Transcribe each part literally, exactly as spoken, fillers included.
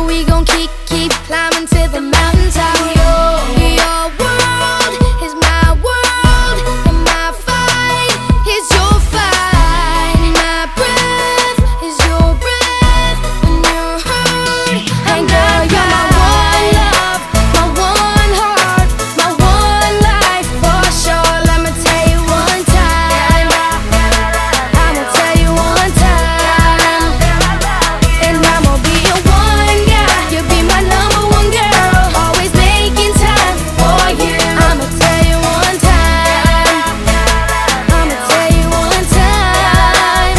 we gon' keep, keep climbing to the mountaintop. Your, your world is my world, and my fight is your fight. My breath is your breath when you're hurt. And girl, you're my one love, my one heart, my one life for sure. Let me tell you one time, I'ma tell you one time, and I'ma be your one guy. You'll be my number one girl, always making time for you. I'ma tell you one time, I'ma tell you one time.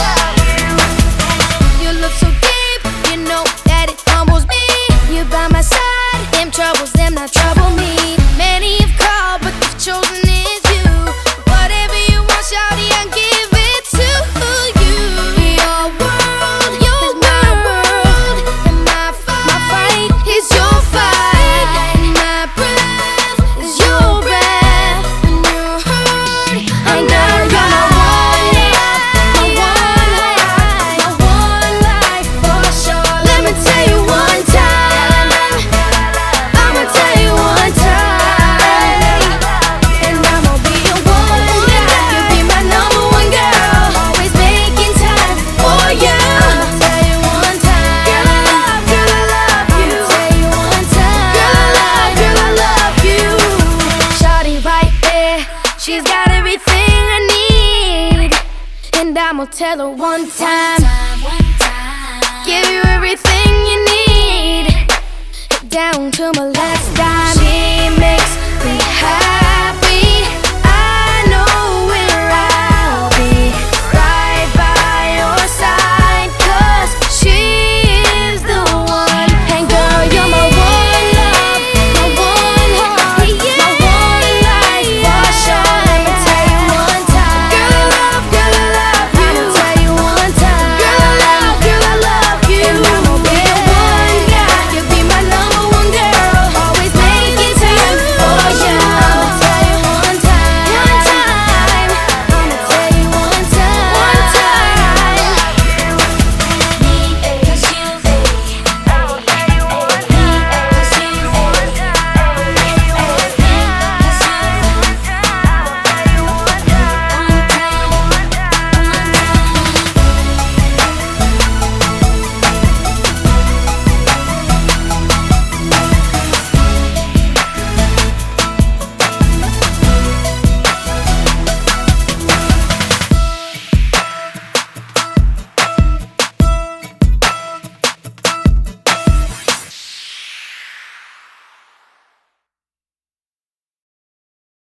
You look so deep, you know that it humbles me. You by my side, them troubles, them not trouble me. Many have called, but the chosen is you. Whatever you want, shawty, I'll give it to you. Your world, your is my world, and my fight, my fight is your fight. My breath is your breath when you're hurt. And girl, you're my one love, my one life, my one life for sure. Let me tell you one time, I'ma tell you one time, and I'ma be your one guy. You'll be my number one girl, always making time for you. I'ma tell you one time, girl, I love, girl, I love you. I'ma tell you one time, girl, I love, girl, I love you. Shawty right there, she's got everything I need, and I'ma tell her one time, give you everything you need, down to my last